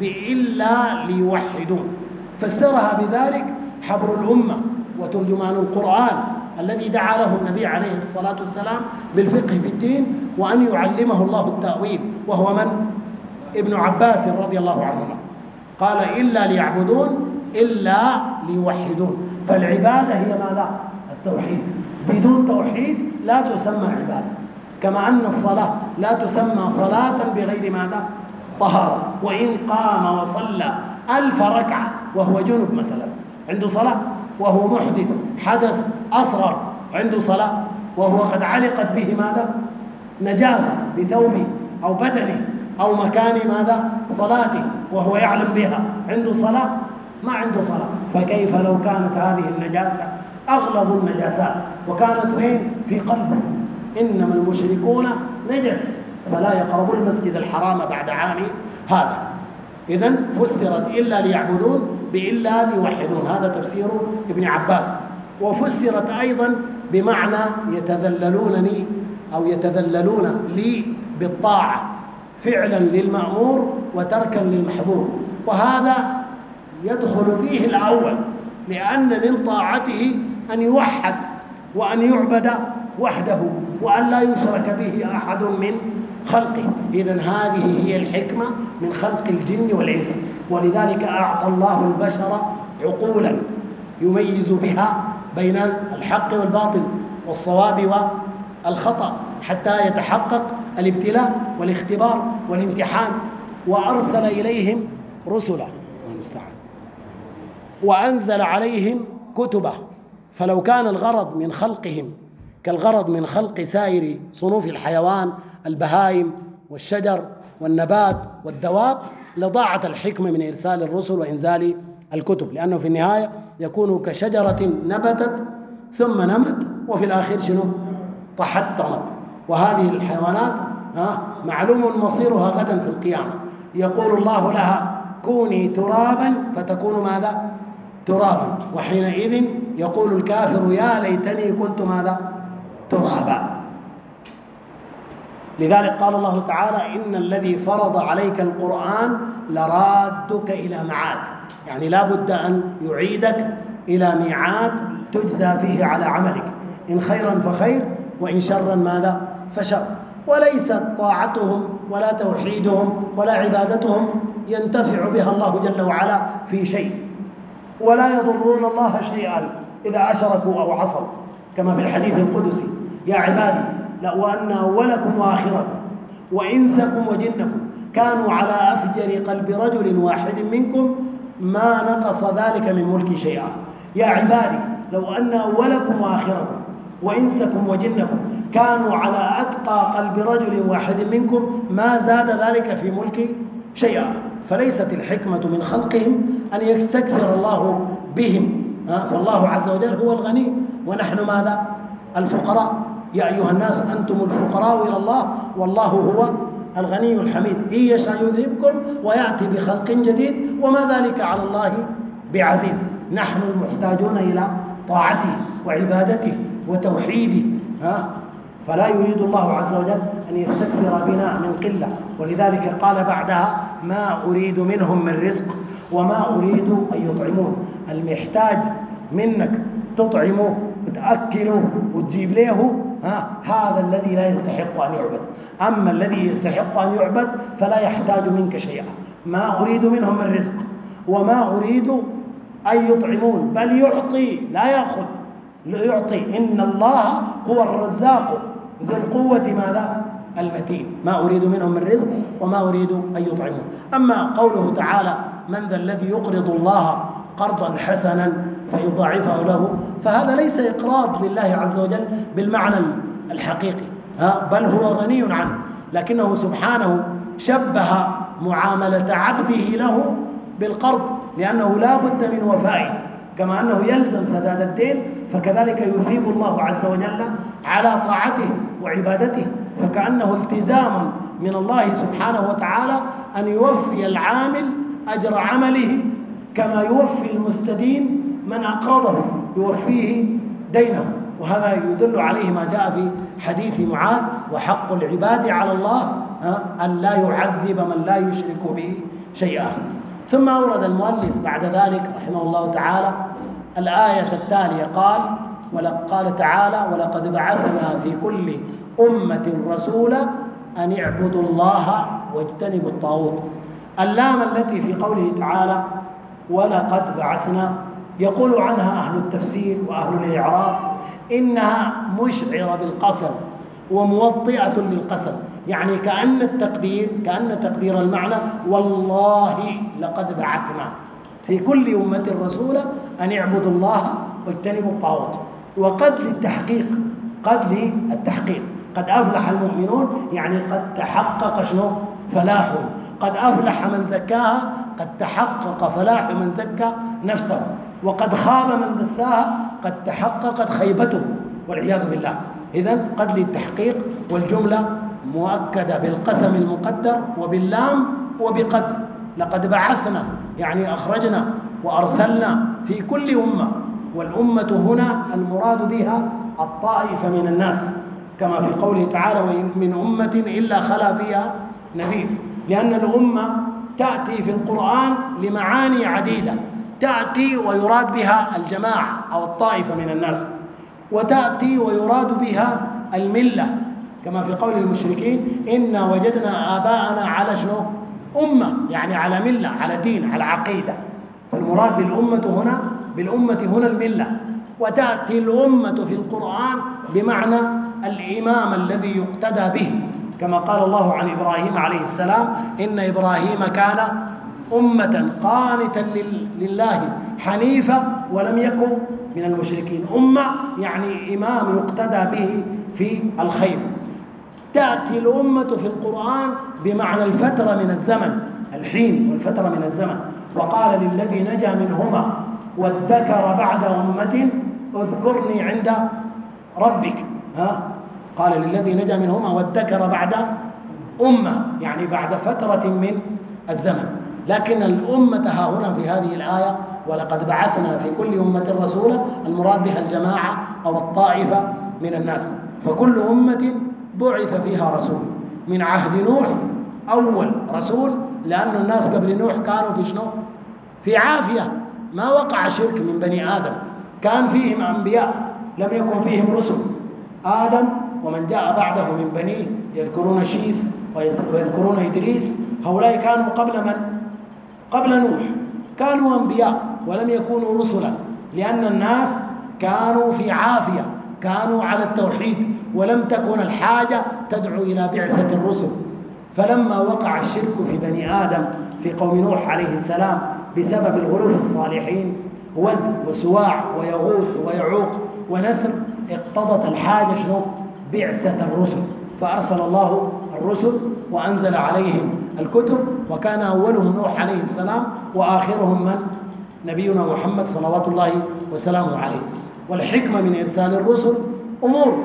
بإلا ليوحدون، فسرها بذلك حبر الأمة وترجمان القرآن الذي دعا له النبي عليه الصلاة والسلام بالفقه في الدين، وأن يعلمه الله التأويل، وهو من؟ ابن عباس رضي الله عنهما. قال إلا ليعبدون إلا ليوحدون. فالعبادة هي ماذا؟ التوحيد. بدون توحيد لا تسمى عبادة، كما أن الصلاة لا تسمى صلاة بغير ماذا؟ طهارة. وإن قام وصلى 1000 ركعة وهو جنب مثلا عنده صلاة، وهو محدث حدث أصغر عنده صلاة، وهو قد علقت به ماذا؟ نجاسة بثوبه أو بدنه أو مكان ماذا؟ صلاته، وهو يعلم بها، عنده صلاة؟ ما عنده صلاة. فكيف لو كانت هذه النجاسة أغلظ النجاسات وكانت وين؟ في قلبه. إنما المشركون نجس فلا يقربوا المسجد الحرام بعد عام هذا. إذن فسرت إلا ليعبدون بإلا ليوحدون، هذا تفسير ابن عباس. وفسرت أيضا بمعنى يتذللونني أو يتذللون لي بالطاعة، فعلا للمأمور وتركا للمحظور. وهذا يدخل فيه الأول، لأن من طاعته أن يوحد وأن يعبد وحده وأن لا يشرك به أحد من خلقه. إذن هذه هي الحكمة من خلق الجن والإنس. ولذلك أعطى الله البشر عقولا يميز بها بين الحق والباطل والصواب والخطأ، حتى يتحقق الابتلاء والاختبار والامتحان. وأرسل إليهم رسلا وأنزل عليهم كتبه. فلو كان الغرض من خلقهم كالغرض من خلق سائر صنوف الحيوان، البهائم والشجر والنبات والدواب، لضاعت الحكمة من إرسال الرسل وإنزال الكتب، لأنه في النهاية يكون كشجرة نبتت ثم نمت وفي الآخر شنو؟ تحطمت. وهذه الحيوانات معلوم مصيرها غدا في القيامة. يقول الله لها كوني ترابا فتكون ماذا؟ ترابا. وحينئذ يقول الكافر يا ليتني كنت ماذا؟ ترابا. لذلك قال الله تعالى إن الذي فرض عليك القرآن لرادك إلى معاد، يعني لا بد أن يعيدك إلى ميعاد تجزى فيه على عملك، إن خيرا فخير وإن شرا ماذا؟ فشر. وليست طاعتهم ولا توحيدهم ولا عبادتهم ينتفع بها الله جل وعلا في شيء، ولا يضرون الله شيئا إذا أشركوا أو عصوا، كما في الحديث القدسي يا عبادي لو أن أولكم وآخركم وإنسكم وجنكم كانوا على أفجر قلب رجل واحد منكم ما نقص ذلك من ملكي شيئا. يا عبادي لو أن أولكم وآخركم وإنسكم وجنكم كانوا على أتقى قلب رجل واحد منكم ما زاد ذلك في ملكي شيئا. فليست الحكمة من خلقهم أن يستكثر الله بهم، فالله عز وجل هو الغني ونحن ماذا؟ الفقراء. يا أيها الناس أنتم الفقراء إلى الله والله هو الغني الحميد، إن يشاء يذهبكم ويأتي بخلق جديد وما ذلك على الله بعزيز. نحن المحتاجون إلى طاعته وعبادته وتوحيده، فلا يريد الله عز وجل أن يستكثر بنا من قلة. ولذلك قال بعدها ما أريد منهم من رزق وما أريد أن يطعمون. المحتاج منك تطعمه وتأكله وتجيب له هذا الذي لا يستحق أن يعبد. أما الذي يستحق أن يعبد فلا يحتاج منك شيئا. ما أريد منهم من رزق وما أريد أن يطعمون، بل يعطي لا يأخذ، يعطي. إن الله هو الرزاق ذو القوة ماذا؟ المتين. ما أريد منهم من رزق وما أريد أن يطعمون. أما قوله تعالى من ذا الذي يقرض الله قرضا حسنا فيضاعفه له، فهذا ليس إقراض لله عز وجل بالمعنى الحقيقي، بل هو غني عنه، لكنه سبحانه شبه معاملة عبده له بالقرض، لأنه لا بد من وفائه، كما أنه يلزم سداد الدين فكذلك يثيب الله عز وجل على طاعته وعبادته، فكأنه التزاما من الله سبحانه وتعالى أن يوفي العامل أجر عمله كما يوفي المستدين من أقرضه يوفيه دينه. وهذا يدل عليه ما جاء في حديث معاذ وحق العباد على الله أن لا يعذب من لا يشرك به شيئا. ثم أورد المؤلف بعد ذلك رحمه الله تعالى الآية التالية، قال تعالى ولقد بعثنا في كل أمة رسولا أن اعبدوا الله واجتنبوا الطاغوت. اللام التي في قوله تعالى ولقد بعثنا يقول عنها أهل التفسير وأهل الإعراب إنها مشعرة بالقسم وموطئة للقسم، يعني كأن تقدير المعنى والله لقد بعثنا في كل أمة رسولا أن اعبدوا الله واجتنبوا الطاغوت. وقد للتحقيق، قد أفلح المؤمنون، يعني قد تحقق شنو؟ فلاحهم. قد أفلح من زكاها، قد تحقق فلاح من زكى نفسه. وقد خاب من دساها، قد تحققت خيبته والعياذ بالله. إذن قد للتحقيق، والجملة مؤكدة بالقسم المقدر وباللام وبقد. لقد بعثنا يعني أخرجنا وأرسلنا في كل أمة، والأمة هنا المراد بها الطائفة من الناس، كما في قوله تعالى وإن من أمة إلا خلا فيها نذير، لأن الأمة تأتي في القرآن لمعاني عديدة، تأتي ويراد بها الجماعة أو الطائفة من الناس، وتأتي ويراد بها الملة، كما في قول المشركين إنا وجدنا آباءنا على شنو؟ أمة، يعني على ملة، على دين، على عقيدة. فالمراد بالأمة هنا الملة. وتأتي الأمة في القرآن بمعنى الإمام الذي يقتدى به، كما قال الله عن إبراهيم عليه السلام إن إبراهيم كان أمة قانتا لله حنيفا ولم يكن من المشركين. أمة يعني إمام يقتدى به في الخير. تأتي الأمة في القرآن بمعنى الفترة من الزمن، الحين والفترة من الزمن. وقال للذي نجا منهما وادكر بعد أمة اذكرني عند ربك. قال للذي نجا منهما وادكر بعد أمة، يعني بعد فترة من الزمن. لكن الأمة ها هنا في هذه الآية ولقد بعثنا في كل أمة رسولا، المراد بها الجماعة أو الطائفة من الناس. فكل أمة بعث فيها رسول. من عهد نوح أول رسول، لأن الناس قبل نوح كانوا في شنو؟ في عافية، ما وقع شرك من بني آدم، كان فيهم أنبياء لم يكن فيهم رسل. آدم ومن جاء بعده من بنيه يذكرون شيث ويذكرون إدريس، هؤلاء كانوا قبل من؟ قبل نوح، كانوا أنبياء ولم يكونوا رسلا، لأن الناس كانوا في عافية، كانوا على التوحيد، ولم تكن الحاجة تدعو إلى بعثة الرسل. فلما وقع الشرك في بني آدم في قوم نوح عليه السلام بسبب الغلو في الصالحين، ود وسواع ويغوث ويعوق ونسر، اقتضت الحاجة شنو؟ بعثة الرسل. فأرسل الله الرسل وأنزل عليهم الكتب، وكان أولهم نوح عليه السلام وآخرهم من؟ نبينا محمد صلوات الله وسلامه عليه. والحكمة من إرسال الرسل أمور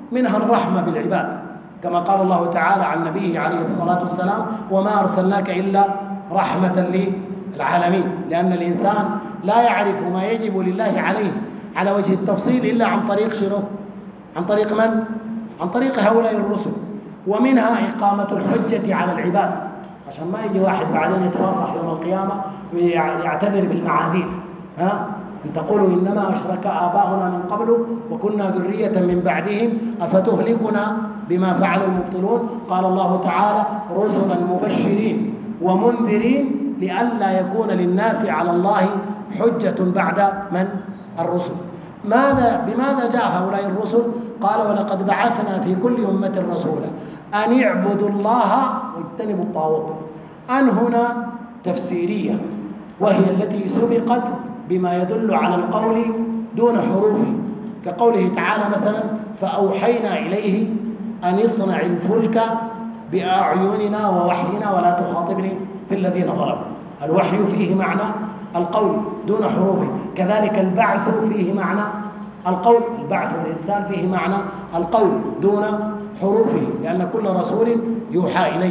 منها الرحمة بالعباد، كما قال الله تعالى عن نبيه عليه الصلاة والسلام: وما أرسلناك إلا رحمة للعالمين. لأن الإنسان لا يعرف ما يجب لله عليه على وجه التفصيل إلا عن طريق شنو؟ عن طريق من؟ عن طريق هؤلاء الرسل. ومنها إقامة الحجة على العباد، عشان ما يجي واحد بعدين يتفاصح يوم القيامة ويعتذر بالمعاذير. أن تقولوا إنما أشرك آباؤنا من قبل وكنا ذرية من بعدهم أفتهلكنا بما فعل المبطلون. قال الله تعالى: رسلا مبشرين ومنذرين لئلا يكون للناس على الله حجة بعد من؟ الرسل. بماذا جاء هؤلاء الرسل؟ قال: ولقد بعثنا في كل أمة رسولا أن اعبدوا الله واجتنبوا الطاغوت. أن هنا تفسيرية، وهي التي سبقت بما يدل على القول دون حروفه، كقوله تعالى مثلا: فأوحينا إليه أن اصنع الفلك بأعيننا ووحينا ولا تخاطبني في الذين ظلموا. الوحي فيه معنى القول دون حروفه، كذلك البعث فيه معنى القول، البعث والإرسال فيه معنى القول دون حروفه، لأن كل رسول يوحى إليه.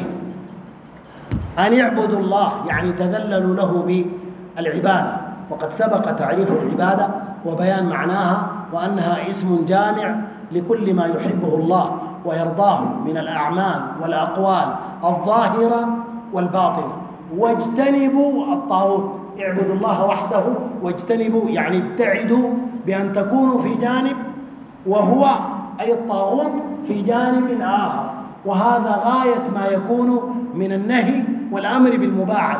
أن يعبدوا الله يعني تذللوا له بالعبادة، وقد سبق تعريف العبادة وبيان معناها، وأنها اسم جامع لكل ما يحبه الله ويرضاه من الأعمال والأقوال الظاهرة والباطنة. واجتنبوا الطاغوت، اعبدوا الله وحده، واجتنبوا يعني ابتعدوا بأن تكونوا في جانب، وهو أي الطاغوت في جانب آخر، وهذا غاية ما يكون من النهي والأمر بالمباعدة.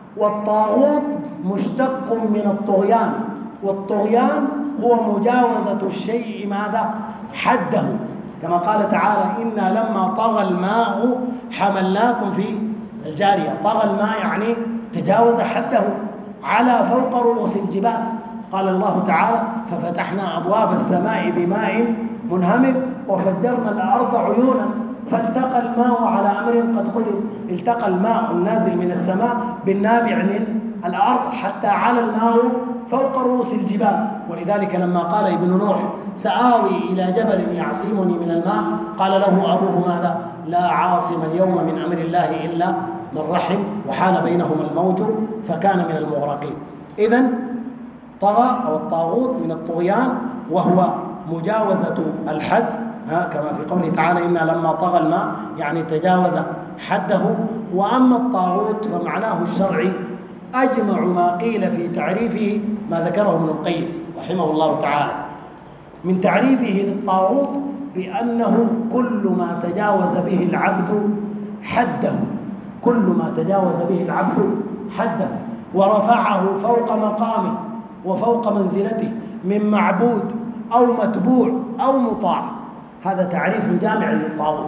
والطاغوت مشتق من الطغيان، والطغيان هو مجاوزة الشيء ماذا؟ حده، كما قال تعالى: إنا لما طغى الماء حملناكم في الجارية. طغى الماء يعني تجاوز حده على فوق رؤوس الجبال. قال الله تعالى: ففتحنا أبواب السماء بماء منهمر وفجرنا الأرض عيونا فالتقى الماء على أمر قد قدر. التقى الماء النازل من السماء بالنابع من الأرض حتى على الماء فوق رؤوس الجبال. ولذلك لما قال ابن نوح: سآوي إلى جبل يعصمني من الماء، قال له أبوه ماذا؟ لا عاصم اليوم من أمر الله إلا من رحم، وحال بينهما الموج فكان من المغرقين. إذن طغى أو الطاغوت من الطغيان، وهو مجاوزة الحد، كما في قوله تعالى: إنا لما طغى الماء يعني تجاوز حده. وأما الطاغوت فمعناه الشرعي أجمع ما قيل في تعريفه ما ذكره ابن القيم رحمه الله تعالى. من تعريفه للطاغوت بأنه كل ما تجاوز به العبد حده، كل ما تجاوز به العبد حده ورفعه فوق مقامه وفوق منزلته من معبود أو متبوع أو مطاع. هذا تعريف جامع للطاغوت: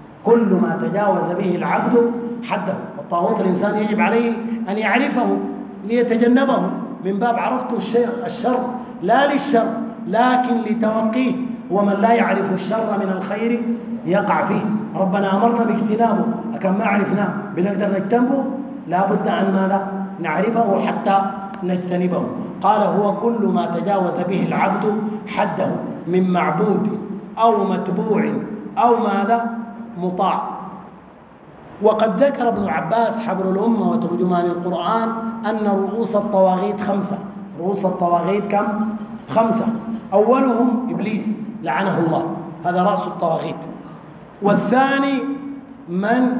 كل ما تجاوز به العبد حده. والطاغوت الإنسان يجب عليه أن يعرفه ليتجنبه، من باب عرفت الشر لا للشر لكن لتوقيه. ومن لا يعرف الشر من الخير يقع فيه. ربنا أمرنا باجتنابه، أكن ما عرفناه بنقدر نجتنبه؟ لا بد أن ماذا؟ نعرفه حتى نجتنبه. قال: هو كل ما تجاوز به العبد حده من معبود أو متبوع أو ماذا؟ مطاع. وقد ذكر ابن عباس حبر الأمة وترجمان القرآن أن رؤوس الطواغيت 5. رؤوس الطواغيت كم؟ 5. أولهم إبليس لعنه الله، هذا رأس الطواغيت. والثاني من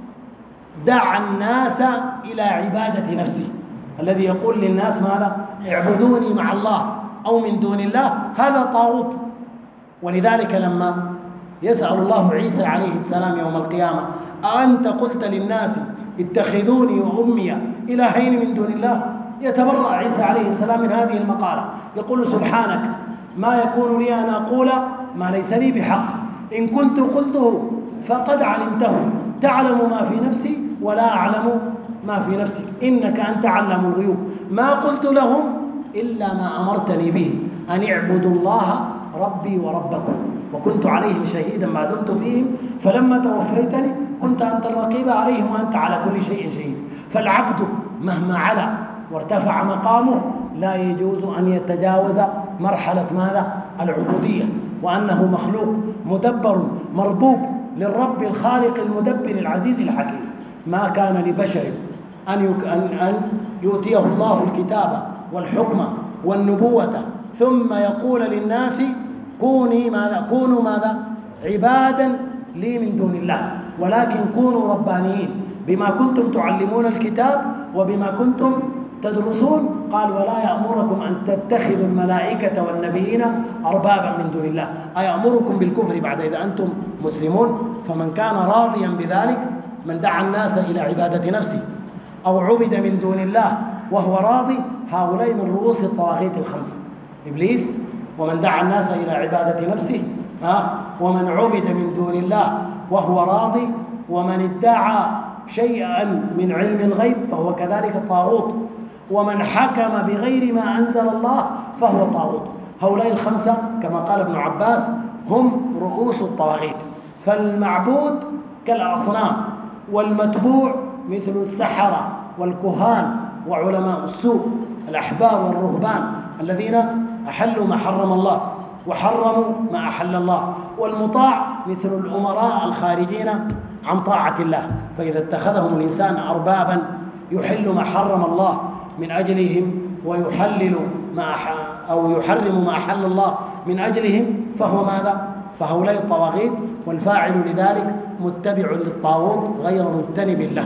دعا الناس إلى عبادة نفسه، الذي يقول للناس ماذا؟ اعبدوني مع الله أو من دون الله، هذا طاغوت. ولذلك لما يسأل الله عيسى عليه السلام يوم القيامة: أأنت قلت للناس اتخذوني وأمي إلهين من دون الله؟ يتبرأ عيسى عليه السلام من هذه المقالة، يقول: سبحانك ما يكون لي أن أقول ما ليس لي بحق، إن كنت قلته فقد علمته، تعلم ما في نفسي ولا أعلم ما في نفسك، إنك أنت علام الغيوب. ما قلت لهم إلا ما أمرتني به، أن اعبدوا الله ربي وربكم، وكنت عليهم شهيدا ما دمت فيهم، فلما توفيتني كنت أنت الرقيب عليهم وأنت على كل شيء شهيد. فالعبد مهما علا وارتفع مقامه لا يجوز أن يتجاوز مرحلة ماذا؟ العبودية. وأنه مخلوق مدبر مربوب للرب الخالق المدبر العزيز الحكيم. ما كان لبشر أن يؤتيه الله الكتاب والحكم والنبوة ثم يقول للناس كونوا ماذا؟ عبادا لي من دون الله، ولكن كونوا ربانيين بما كنتم تعلمون الكتاب وبما كنتم تدرسون. قال ولا يأمركم أن تتخذوا الملائكة والنبيين أربابا من دون الله، أيأمركم بالكفر بعد إذا أنتم مسلمون؟ فمن كان راضيا بذلك، من دعا الناس إلى عبادة نفسه أو عبد من دون الله وهو راضي، هؤلاء من رؤوس الطواغيت الخمسة: إبليس، ومن دعا الناس إلى عبادة نفسه، ومن عبد من دون الله وهو راضي، ومن ادعى شيئا من علم الغيب فهو كذلك الطاغوت، ومن حكم بغير ما أنزل الله فهو طاغوت. هؤلاء الخمسة كما قال ابن عباس هم رؤوس الطواغيت. فالمعبود كالأصنام، والمتبوع مثل السحرة والكهان وعلماء السوء الأحبار والرهبان الذين أحلوا ما حرم الله وحرموا ما أحل الله، والمطاع مثل الأمراء الخارجين عن طاعة الله. فإذا اتخذهم الإنسان أربابا يحل ما حرم الله من أجلهم ويحلل أو يحرم ما أحل الله من أجلهم فهو ماذا؟ فهؤلاء الطواغيت، والفاعل لذلك متبع للطاغوت غير مجتنب له.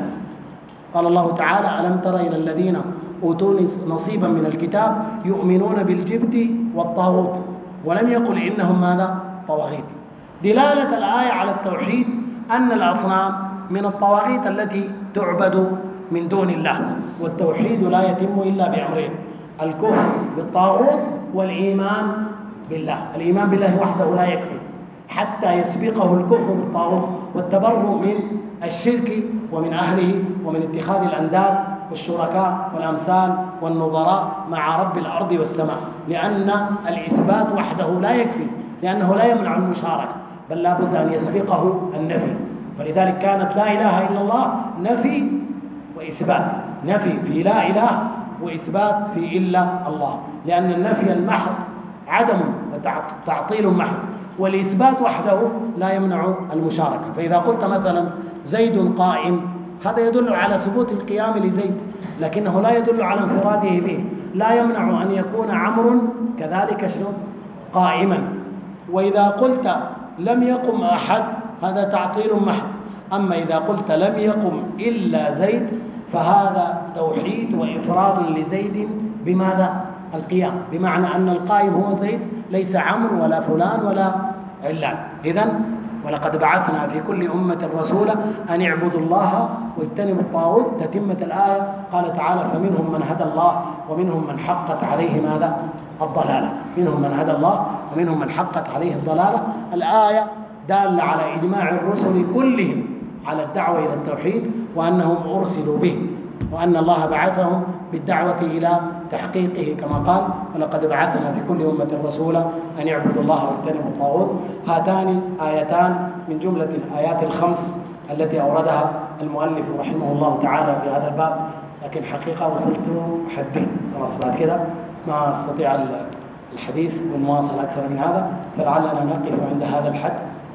قال الله تعالى: ألم تر إلى الذين أوتوا نصيبا من الكتاب يؤمنون بالجبت والطاغوت، ولم يقل إنهم ماذا؟ طواغيت. دلالة الآية على التوحيد أن الأصنام من الطواغيت التي تعبد من دون الله، والتوحيد لا يتم إلا بأمرين: الكفر بالطاغوت والإيمان بالله. الإيمان بالله وحده لا يكفي حتى يسبقه الكفر بالطاغوت والتبرؤ من الشرك ومن أهله ومن اتخاذ الأنداد والشركاء والأمثال والنظراء مع رب الأرض والسماء، لأن الإثبات وحده لا يكفي، لأنه لا يمنع المشاركة، بل لا بد أن يسبقه النفي. فلذلك كانت لا إله إلا الله نفي وإثبات، نفي في لا إله وإثبات في إلا الله، لأن النفي المحض عدم وتعطيل محض، والإثبات وحده لا يمنع المشاركة. فإذا قلت مثلا زيد قائم، هذا يدل على ثبوت القيام لزيد، لكنه لا يدل على انفراده به. لا يمنع أن يكون عمرو كذلك شنو؟ قائما. وإذا قلت لم يقم أحد هذا تعطيل محض. أما إذا قلت لم يقم إلا زيد فهذا توحيد وإفراد لزيد بماذا؟ القيام، بمعنى أن القائم هو زيد ليس عمرو ولا فلان ولا علان. إذن ولقد بعثنا في كل أمة رسولا أن اعبدوا الله واجتنبوا الطاغوت. تتمة الآية قال تعالى: فمنهم من هدى الله ومنهم من حقت عليه ماذا؟ الضلالة. منهم من هدى الله ومنهم من حقت عليه الضلالة. الآية دالة على إجماع الرسل كلهم على الدعوة إلى التوحيد، وأنهم أرسلوا به، وأن الله بعثهم بالدعوة إلى تحقيقه كما قال: ولقد بعثنا في كل أمة رسولا أن يعبدوا الله واجتنبوا الطاغوت. هاتان آيتان من جملة الآيات الخمس التي أوردها المؤلف رحمه الله تعالى في هذا الباب، لكن حقيقة وصلت حدي خلاص، بعد كده ما أستطيع الحديث والمواصل أكثر من هذا، فلعلنا نقف عند هذا الحد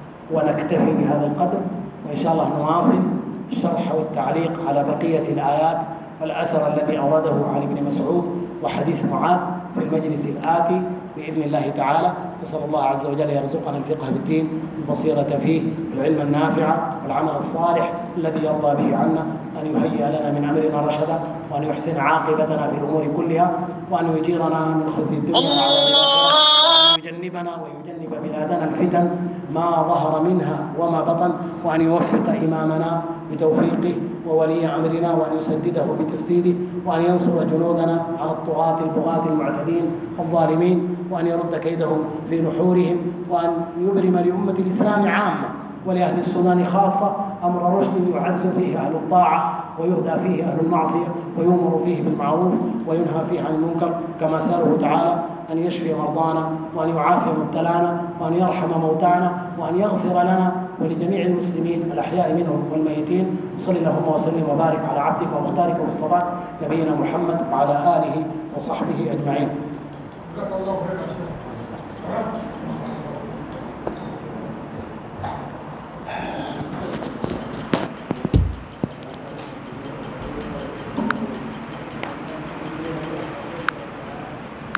ونكتفي بهذا القدر، وإن شاء الله نواصل الشرح والتعليق على بقية الآيات والأثر الذي أورده عن ابن مسعود وحديث معاذ في المجلس الآتي بإذن الله تعالى. نسأل الله عز وجل يرزقنا الفقه في الدين، البصيرة فيه، العلم النافع، والعمل الصالح الذي يرضى به عنا، أن يهيئ لنا من أمرنا رشدا، وأن يحسن عاقبتنا في الأمور كلها، وأن يجيرنا من خزي الدنيا وعذاب الآخرة، وأن يجنبنا ويجنب بلادنا الفتن ما ظهر منها وما بطن، وأن يوفق إمامنا بتوفيقه وولي أمرنا، وأن يسدده بتسديده، وأن ينصر جنودنا على الطغاة البغاة المعتدين الظالمين، وأن يرد كيدهم في نحورهم، وأن يبرم لأمة الإسلام عامة ولأهل السودان خاصة أمر رشد يعز فيه أهل الطاعة ويهدى فيه أهل المعصية، ويؤمر فيه بالمعروف وينهى فيه عن المنكر، كما سأله تعالى أن يشفي مرضانا، وأن يعافي مبتلانا، وأن يرحم موتانا، وأن يغفر لنا ولجميع المسلمين الأحياء منهم والميتين. صل اللهم وسلم وبارك على عبدك ومختارك ومصطفاك نبينا محمد وعلى آله وصحبه أجمعين.